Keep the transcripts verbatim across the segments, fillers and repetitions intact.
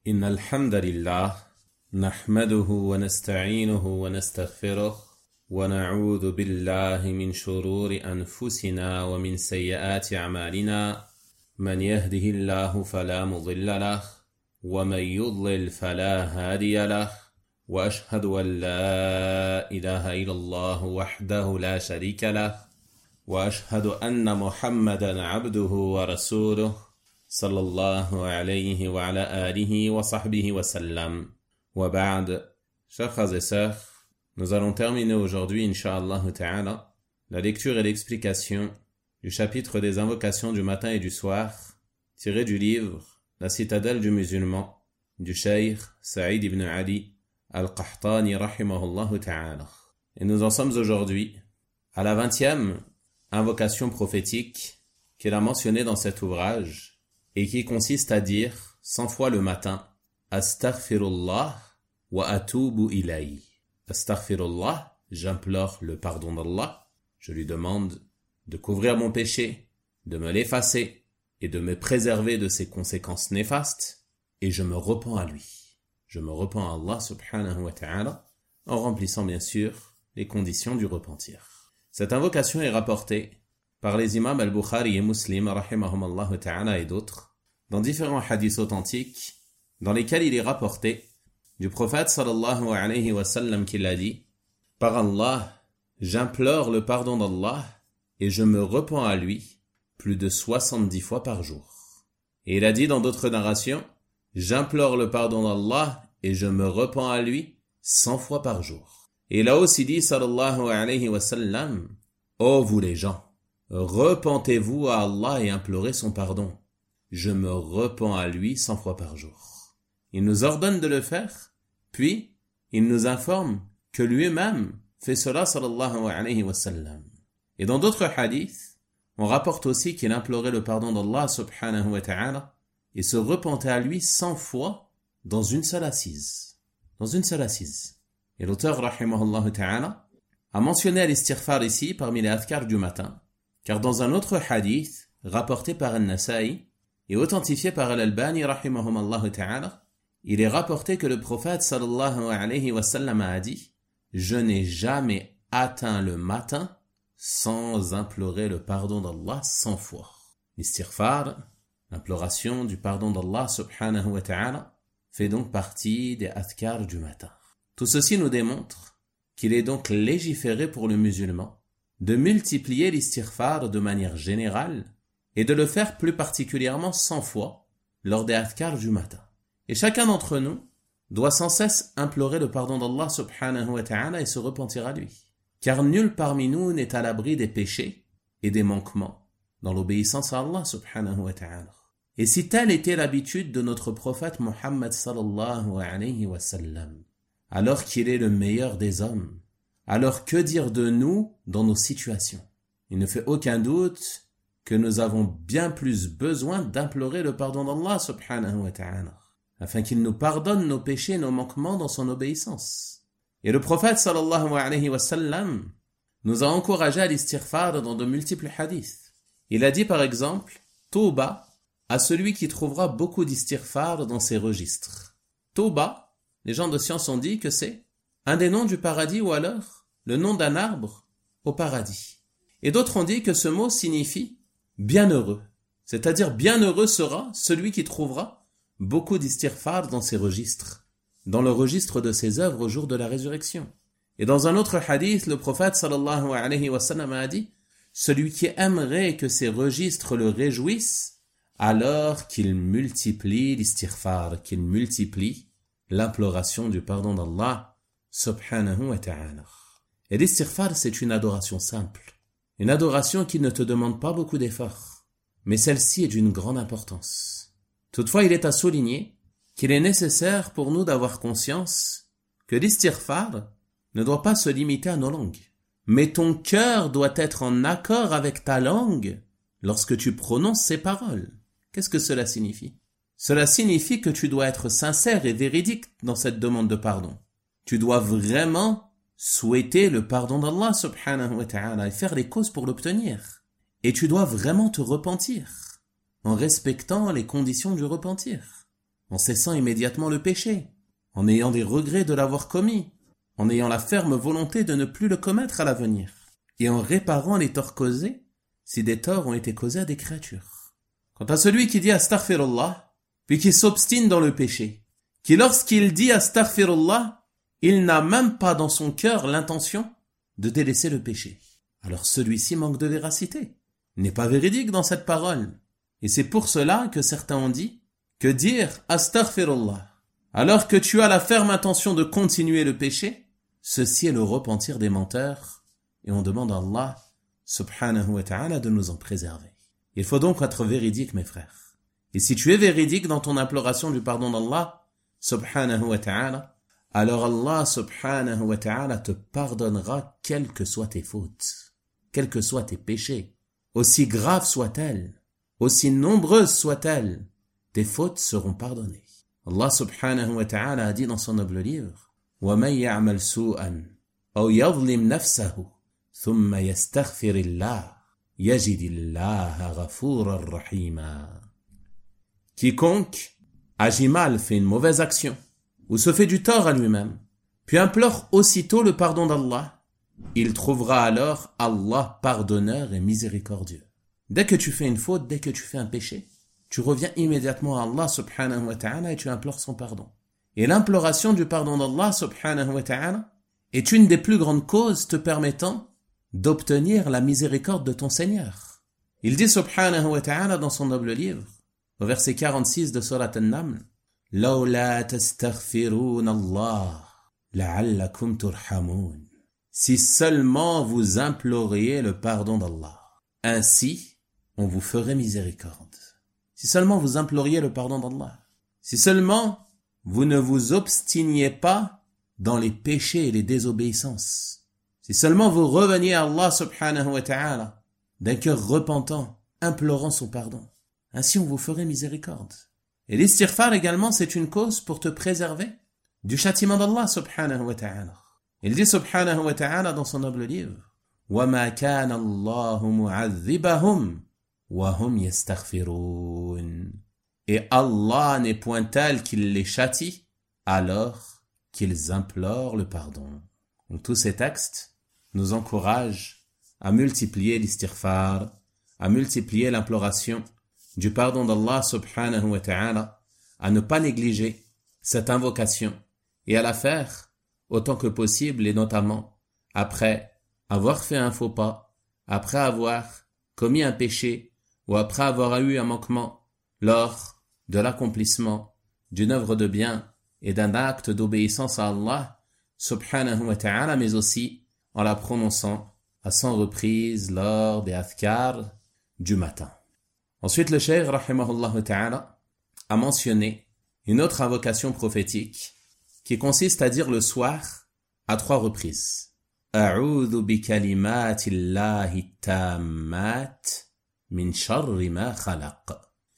إن الحمد لله نحمده ونستعينه ونستغفره ونعوذ بالله من شرور أنفسنا ومن سيئات أعمالنا من يهده الله فلا مضل له ومن يضلل فلا هادي له وأشهد أن لا إله إلا الله وحده لا شريك له وأشهد أن محمدا عبده ورسوله صلى الله عليه وعلى آله وصحبه وسلم وبعد. Chers frères et sœurs, nous allons terminer aujourd'hui, Inch'Allah Ta'ala, la lecture et l'explication du chapitre des invocations du matin et du soir, tiré du livre La citadelle du musulman, du Cheikh Saïd ibn Ali al-Qahtani rahimahullah ta'ala. Et nous en sommes aujourd'hui à la vingtième invocation prophétique qu'il a mentionnée dans cet ouvrage et qui consiste à dire cent fois le matin Astaghfirullah wa atubu ilayhi. Astaghfirullah, j'implore le pardon d'Allah, je lui demande de couvrir mon péché, de me l'effacer et de me préserver de ses conséquences néfastes, et je me repens à lui. Je me repens à Allah subhanahu wa ta'ala en remplissant bien sûr les conditions du repentir. Cette invocation est rapportée par les imams al-Bukhari et Muslim rahimahumallah ta'ala et d'autres dans différents hadiths authentiques dans lesquels il est rapporté du prophète sallallahu alayhi wa sallam qu'il a dit: par Allah, j'implore le pardon d'Allah et je me repens à lui plus de soixante-dix fois par jour. Et il a dit dans d'autres narrations: j'implore le pardon d'Allah et je me repens à lui cent fois par jour. Et il a aussi dit sallallahu alayhi wa sallam: ô vous les gens, repentez-vous à Allah et implorez son pardon. Je me repens à lui cent fois par jour. Il nous ordonne de le faire, puis il nous informe que lui-même fait cela sallallahu alayhi wa sallam. Et dans d'autres hadiths, on rapporte aussi qu'il implorait le pardon d'Allah subhanahu wa ta'ala et se repentait à lui cent fois dans une seule assise. Dans une seule assise. Et l'auteur rahimahullah ta'ala a mentionné l'istighfar ici parmi les adhkar du matin, car dans un autre hadith rapporté par An-Nasa'i et authentifié par Al-Albani rahimahumallah ta'ala, il est rapporté que le prophète sallallahu alayhi wa sallam a dit: je n'ai jamais atteint le matin sans implorer le pardon d'Allah cent fois. L'istighfar, l'imploration du pardon d'Allah subhanahu wa ta'ala, fait donc partie des adhkar du matin. Tout ceci nous démontre qu'il est donc légiféré pour le musulman de multiplier l'istighfar de manière générale et de le faire plus particulièrement cent fois lors des adhkar du matin. Et chacun d'entre nous doit sans cesse implorer le pardon d'Allah subhanahu wa ta'ala et se repentir à lui. Car nul parmi nous n'est à l'abri des péchés et des manquements dans l'obéissance à Allah subhanahu wa ta'ala. Et si telle était l'habitude de notre prophète Muhammad sallallahu alayhi wa sallam, alors qu'il est le meilleur des hommes, alors que dire de nous dans nos situations? Il ne fait aucun doute que nous avons bien plus besoin d'implorer le pardon d'Allah subhanahu wa ta'ala, afin qu'il nous pardonne nos péchés et nos manquements dans son obéissance. Et le prophète sallallahu alayhi wa sallam nous a encouragé à l'istighfar dans de multiples hadiths. Il a dit par exemple: Touba à celui qui trouvera beaucoup d'istighfar dans ses registres. Touba, les gens de science ont dit que c'est un des noms du paradis ou alors le nom d'un arbre au paradis. Et d'autres ont dit que ce mot signifie bienheureux, c'est-à-dire bienheureux sera celui qui trouvera beaucoup d'istighfar dans ses registres, dans le registre de ses œuvres au jour de la résurrection. Et dans un autre hadith, le prophète sallallahu alayhi wa sallam a dit: celui qui aimerait que ses registres le réjouissent, alors qu'il multiplie l'istighfar, qu'il multiplie l'imploration du pardon d'Allah subhanahu wa ta'ala. Et l'istighfar, c'est une adoration simple, une adoration qui ne te demande pas beaucoup d'efforts, mais celle-ci est d'une grande importance. Toutefois, il est à souligner qu'il est nécessaire pour nous d'avoir conscience que l'istighfar ne doit pas se limiter à nos langues. Mais ton cœur doit être en accord avec ta langue lorsque tu prononces ces paroles. Qu'est-ce que cela signifie? Cela signifie que tu dois être sincère et véridique dans cette demande de pardon. Tu dois vraiment souhaiter le pardon d'Allah subhanahu wa ta'ala et faire les causes pour l'obtenir. Et tu dois vraiment te repentir en respectant les conditions du repentir. en cessant immédiatement le péché, en ayant des regrets de l'avoir commis, en ayant la ferme volonté de ne plus le commettre à l'avenir, et en réparant les torts causés, si des torts ont été causés à des créatures. Quant à celui qui dit astaghfirullah, puis qui s'obstine dans le péché, qui lorsqu'il dit astaghfirullah, il n'a même pas dans son cœur l'intention de délaisser le péché. Alors celui-ci manque de véracité, n'est pas véridique dans cette parole. Et c'est pour cela que certains ont dit que dire astaghfirullah, alors que tu as la ferme intention de continuer le péché, ceci est le repentir des menteurs, et on demande à Allah subhanahu wa ta'ala de nous en préserver. Il faut donc être véridique, mes frères. Et si tu es véridique dans ton imploration du pardon d'Allah subhanahu wa ta'ala, alors Allah subhanahu wa ta'ala te pardonnera quelles que soient tes fautes, quels que soient tes péchés, aussi graves soient-elles, aussi nombreuses soient-elles, tes fautes seront pardonnées. Allah subhanahu wa ta'ala a dit dans son noble livre, وَمَنْ يَعْمَلْ سُوءًا أَوْ يَظْلِمْ نَفْسَهُ ثُمَّ يَسْتَغْفِرِ اللَّهَ يَجِدِ اللَّهَ غَفُورًا رَحِيمًا. Quiconque agit mal, fait une mauvaise action, ou se fait du tort à lui-même, puis implore aussitôt le pardon d'Allah, il trouvera alors Allah pardonneur et miséricordieux. Dès que tu fais une faute, dès que tu fais un péché, tu reviens immédiatement à Allah subhanahu wa ta'ala et tu implores son pardon. Et l'imploration du pardon d'Allah subhanahu wa ta'ala est une des plus grandes causes te permettant d'obtenir la miséricorde de ton Seigneur. Il dit subhanahu wa ta'ala dans son noble livre, au verset quarante-six de Surat An-Naml, لَوْلَا تَسْتَغْفِرُونَ اللَّهَ لَعَلَّكُمْ تُرْحَمُونَ. Si seulement vous imploriez le pardon d'Allah, ainsi on vous ferait miséricorde. Si seulement vous imploriez le pardon d'Allah, si seulement vous ne vous obstiniez pas dans les péchés et les désobéissances, si seulement vous reveniez à Allah subhanahu wa ta'ala d'un cœur repentant, implorant son pardon, ainsi on vous ferait miséricorde. Et l'istighfar également, c'est une cause pour te préserver du châtiment d'Allah subhanahu wa ta'ala. Il dit subhanahu wa ta'ala dans son noble livre, وَمَا كَانَ اللَّهُ مُعَذِّبَهُمْ وَهُمْ يَسْتَغْفِرُونَ. Et Allah n'est point tel qu'il les châtie alors qu'ils implorent le pardon. Donc tous ces textes nous encouragent à multiplier l'istighfar, à multiplier l'imploration du pardon d'Allah subhanahu wa ta'ala, à ne pas négliger cette invocation et à la faire autant que possible, et notamment après avoir fait un faux pas, après avoir commis un péché ou après avoir eu un manquement lors de l'accomplissement d'une œuvre de bien et d'un acte d'obéissance à Allah subhanahu wa ta'ala, mais aussi en la prononçant à cent reprises lors des adhkar du matin. Ensuite, le cheikh rahimahullah ta'ala a mentionné une autre invocation prophétique qui consiste à dire le soir à trois reprises. A'udhu bi kalimatillahi tammat min sharri ma khalaq.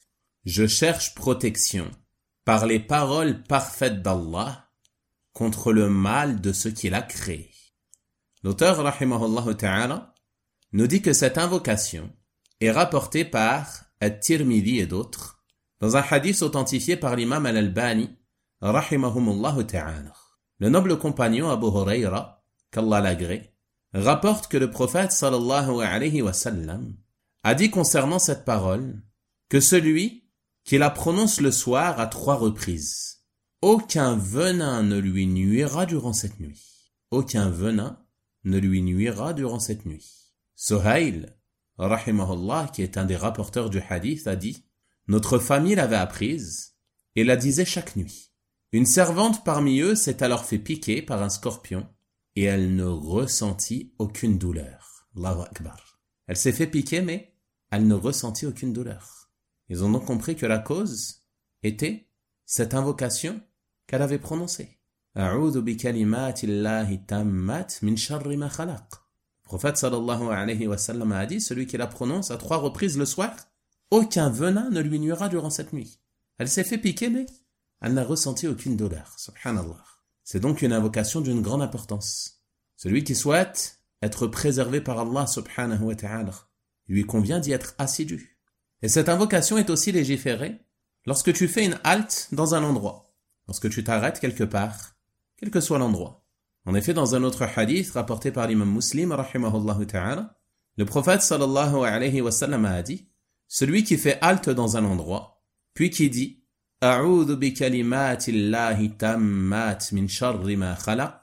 Je cherche protection par les paroles parfaites d'Allah contre le mal de ce qu'il a créé. L'auteur rahimahullah ta'ala nous dit que cette invocation est rapportée par At-Tirmidhi et d'autres dans un hadith authentifié par l'imam Al-Albani rahimahumullah ta'ala. Le noble compagnon Abu Hurayra, qu'Allah l'agrée, rapporte que le prophète sallallahu alayhi wa sallam a dit concernant cette parole que celui qui la prononce le soir à trois reprises, aucun venin ne lui nuira durant cette nuit. Aucun venin ne lui nuira durant cette nuit. Suhail, rahimahullah, qui est un des rapporteurs du hadith, a dit « Notre famille l'avait apprise et la disait chaque nuit. Une servante parmi eux s'est alors fait piquer par un scorpion et elle ne ressentit aucune douleur. » Allahu Akbar. Elle s'est fait piquer, mais elle ne ressentit aucune douleur. Ils ont donc compris que la cause était cette invocation qu'elle avait prononcée. A'udhu bi kalimatillahi tammat min sharri ma khalaq. Le prophète sallallahu alayhi wa sallam a dit, celui qui la prononce à trois reprises le soir, aucun venin ne lui nuira durant cette nuit. Elle s'est fait piquer, mais elle n'a ressenti aucune douleur. Subhanallah. C'est donc une invocation d'une grande importance. Celui qui souhaite être préservé par Allah subhanahu wa ta'ala, lui convient d'y être assidu. Et cette invocation est aussi légiférée lorsque tu fais une halte dans un endroit, lorsque tu t'arrêtes quelque part, quel que soit l'endroit. En effet, dans un autre hadith rapporté par l'imam Muslim, rahimahullah ta'ala, le prophète sallallahu alayhi wa sallam a dit, celui qui fait halte dans un endroit, puis qui dit, A'udhu bi kalimatillahi tammat min sharri ma khalaq,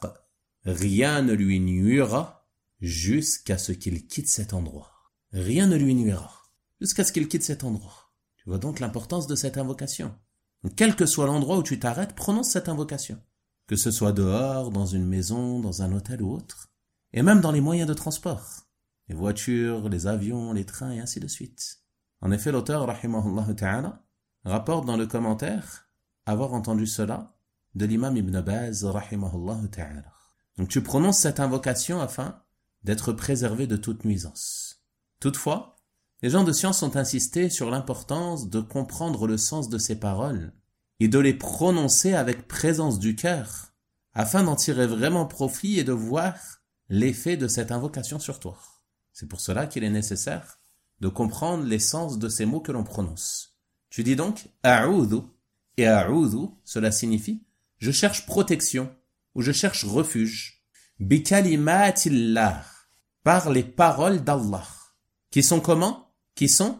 rien ne lui nuira jusqu'à ce qu'il quitte cet endroit. Rien ne lui nuira jusqu'à ce qu'il quitte cet endroit. Tu vois donc l'importance de cette invocation. Donc, quel que soit l'endroit où tu t'arrêtes, prononce cette invocation. Que ce soit dehors, dans une maison, dans un hôtel ou autre. Et même dans les moyens de transport. Les voitures, les avions, les trains et ainsi de suite. En effet, l'auteur, rahimahullah ta'ala, rapporte dans le commentaire avoir entendu cela de l'imam Ibn Baz, rahimahullah ta'ala. Donc tu prononces cette invocation afin d'être préservé de toute nuisance. Toutefois, les gens de science ont insisté sur l'importance de comprendre le sens de ces paroles et de les prononcer avec présence du cœur, afin d'en tirer vraiment profit et de voir l'effet de cette invocation sur toi. C'est pour cela qu'il est nécessaire de comprendre l'essence de ces mots que l'on prononce. Tu dis donc « a'udhu » et « a'udhu », cela signifie « je cherche protection » ou « je cherche refuge ». « Bi kalimatillah » par les paroles d'Allah. Qui sont comment? Qui sont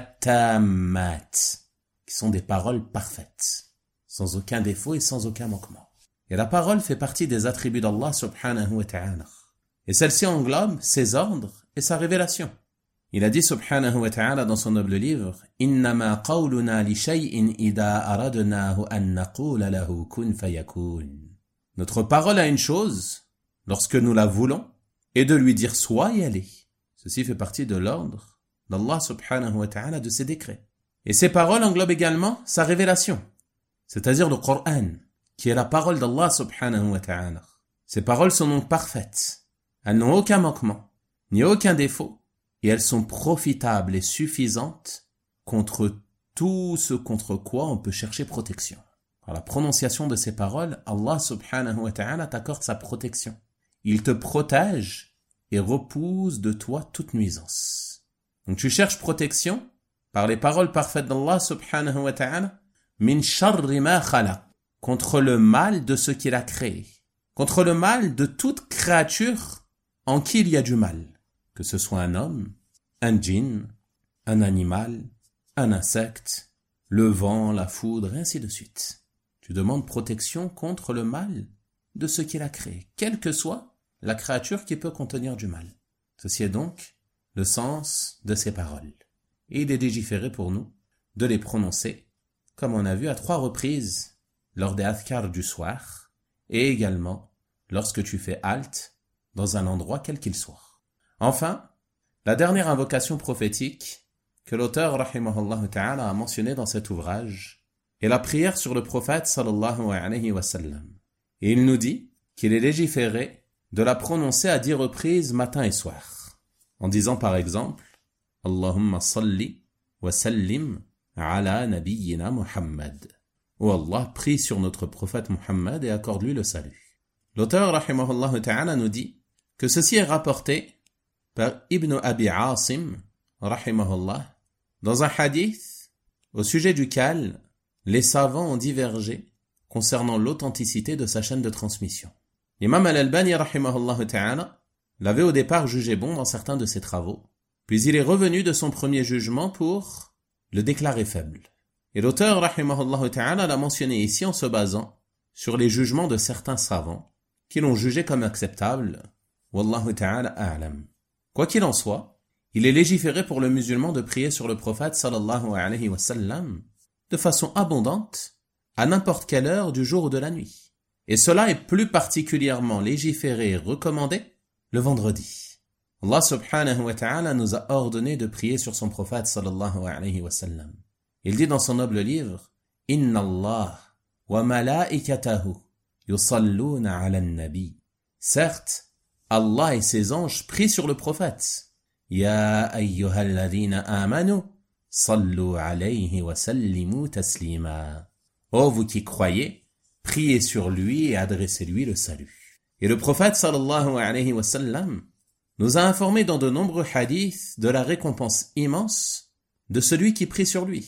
at-tammat, qui sont des paroles parfaites, sans aucun défaut et sans aucun manquement. Et la parole fait partie des attributs d'Allah subhanahu wa ta'ala. Et celle-ci englobe ses ordres et sa révélation. Il a dit subhanahu wa ta'ala dans son noble livre « Innama qawluna li shay'in idha aradnahu an naqula lahu kun fayakun » Notre parole à une chose, lorsque nous la voulons, est de lui dire « sois et allez ». Ceci fait partie de l'ordre d'Allah subhanahu wa ta'ala, de ses décrets. Et ces paroles englobent également sa révélation, c'est-à-dire le Coran, qui est la parole d'Allah subhanahu wa ta'ala. Ces paroles sont donc parfaites. Elles n'ont aucun manquement, ni aucun défaut, et elles sont profitables et suffisantes contre tout ce contre quoi on peut chercher protection. Par la prononciation de ces paroles, Allah subhanahu wa ta'ala t'accorde sa protection. Il te protège et repousse de toi toute nuisance. Donc tu cherches protection par les paroles parfaites d'Allah subhanahu wa ta'ala, min sharri ma khalaq, contre le mal de ce qu'il a créé, contre le mal de toute créature en qui il y a du mal, que ce soit un homme, un djinn, un animal, un insecte, le vent, la foudre, et ainsi de suite. Tu demandes protection contre le mal de ce qu'il a créé, quelle que soit la créature qui peut contenir du mal. Ceci est donc le sens de ces paroles. Et il est légiféré pour nous de les prononcer, comme on a vu à trois reprises lors des adhkar du soir, et également lorsque tu fais halte dans un endroit quel qu'il soit. Enfin, la dernière invocation prophétique que l'auteur rahimahullah ta'ala a mentionné dans cet ouvrage est la prière sur le prophète sallallahu alayhi wa sallam. Et il nous dit qu'il est légiféré de la prononcer à dix reprises matin et soir, en disant par exemple « Allahumma salli wa sallim ala nabiyyina Muhammad » ou « Allah prie sur notre prophète Muhammad et accorde-lui le salut ». L'auteur rahimahullah ta'ala nous dit que ceci est rapporté par Ibn Abi Asim rahimahullah dans un hadith au sujet duquel les savants ont divergé concernant l'authenticité de sa chaîne de transmission. L'imam al-Albani rahimahullah ta'ala l'avait au départ jugé bon dans certains de ses travaux, puis il est revenu de son premier jugement pour le déclarer faible. Et l'auteur rahimahullah ta'ala l'a mentionné ici en se basant sur les jugements de certains savants qui l'ont jugé comme acceptable. Wallahu ta'ala a'lam. Quoi qu'il en soit, il est légiféré pour le musulman de prier sur le prophète sallallahu alayhi wa sallam de façon abondante à n'importe quelle heure du jour ou de la nuit. Et cela est plus particulièrement légiféré et recommandé le vendredi. Allah subhanahu wa ta'ala nous a ordonné de prier sur son prophète sallallahu alayhi wa sallam. Il dit dans son noble livre « Inna Allah wa malaikatahu yusalluna ala nabi » Certes, Allah et ses anges prient sur le prophète. « Ya ayyuhalladhina amanu sallu alayhi wa sallimu taslima » Ô vous qui croyez, priez sur lui et adressez-lui le salut. Et le prophète sallallahu alayhi wa sallam nous a informé dans de nombreux hadiths de la récompense immense de celui qui prie sur lui.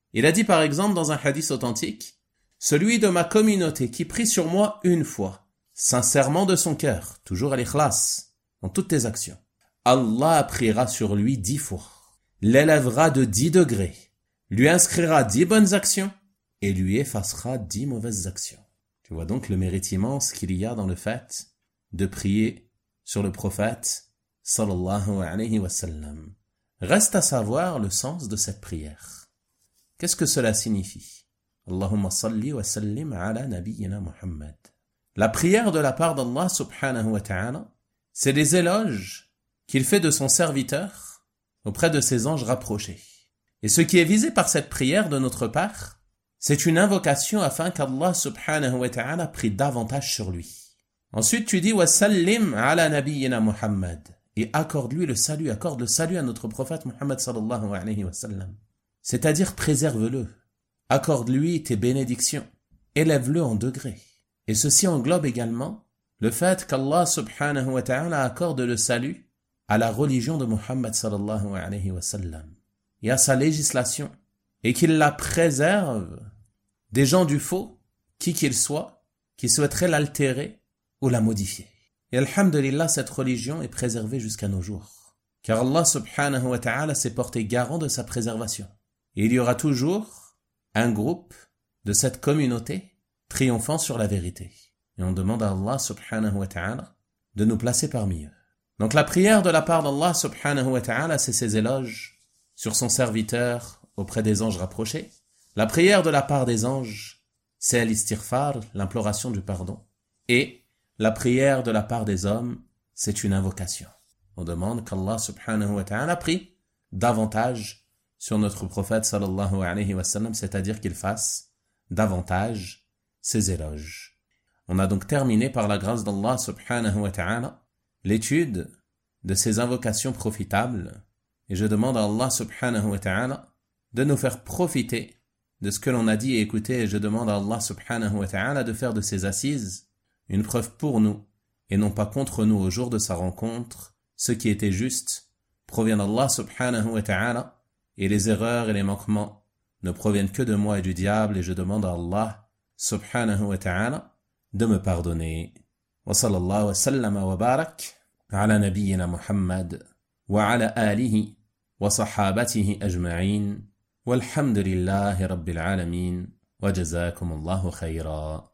Il a dit par exemple dans un hadith authentique, « Celui de ma communauté qui prie sur moi une fois, sincèrement de son cœur, toujours à l'ikhlas, dans toutes tes actions, Allah priera sur lui dix fois, l'élèvera de dix degrés, lui inscrira dix bonnes actions et lui effacera dix mauvaises actions. » Tu vois donc le mérite immense qu'il y a dans le fait de prier sur le prophète sallallahu alayhi wa sallam. Reste à savoir le sens de cette prière. Qu'est-ce que cela signifie? Allahumma salli wa sallim ala nabiyyina Muhammad. La prière de la part d'Allah subhanahu wa ta'ala, c'est les éloges qu'il fait de son serviteur auprès de ses anges rapprochés. Et ce qui est visé par cette prière de notre part, c'est une invocation afin qu'Allah subhanahu wa ta'ala prie davantage sur lui. Ensuite tu dis wa sallim ala nabiyyina Muhammad et accorde-lui le salut, accorde le salut à notre prophète Muhammad sallallahu alayhi wa sallam. C'est-à-dire préserve-le, accorde-lui tes bénédictions, élève-le en degrés. Et ceci englobe également le fait qu'Allah subhanahu wa ta'ala accorde le salut à la religion de Muhammad sallallahu alayhi wa sallam et à sa législation, et qu'il la préserve des gens du faux, qui qu'ils soient, qui souhaiteraient l'altérer ou la modifier. Et alhamdulillah, cette religion est préservée jusqu'à nos jours, car Allah subhanahu wa ta'ala s'est porté garant de sa préservation. Et il y aura toujours un groupe de cette communauté triomphant sur la vérité. Et on demande à Allah subhanahu wa ta'ala de nous placer parmi eux. Donc la prière de la part d'Allah subhanahu wa ta'ala, c'est ses éloges sur son serviteur auprès des anges rapprochés. La prière de la part des anges, c'est l'istighfar, l'imploration du pardon. Et la prière de la part des hommes, c'est une invocation. On demande qu'Allah subhanahu wa ta'ala prie davantage sur notre prophète sallallahu alayhi wa sallam, c'est-à-dire qu'il fasse davantage ses éloges. On a donc terminé par la grâce d'Allah subhanahu wa ta'ala l'étude de ces invocations profitables, et je demande à Allah subhanahu wa ta'ala de nous faire profiter de ce que l'on a dit et écouté, et je demande à Allah subhanahu wa ta'ala de faire de ces assises une preuve pour nous et non pas contre nous au jour de sa rencontre. Ce qui était juste provient d'Allah subhanahu wa ta'ala, et les erreurs et les manquements ne proviennent que de moi et du diable, et je demande à Allah subhanahu wa ta'ala de me pardonner. Wa sallallahu wa sallama wa barak ala nabiyyina Muhammad wa ala alihi wa sahabatihi ajma'in walhamdulillahi rabbil alamin wa jazakumullahu khayra.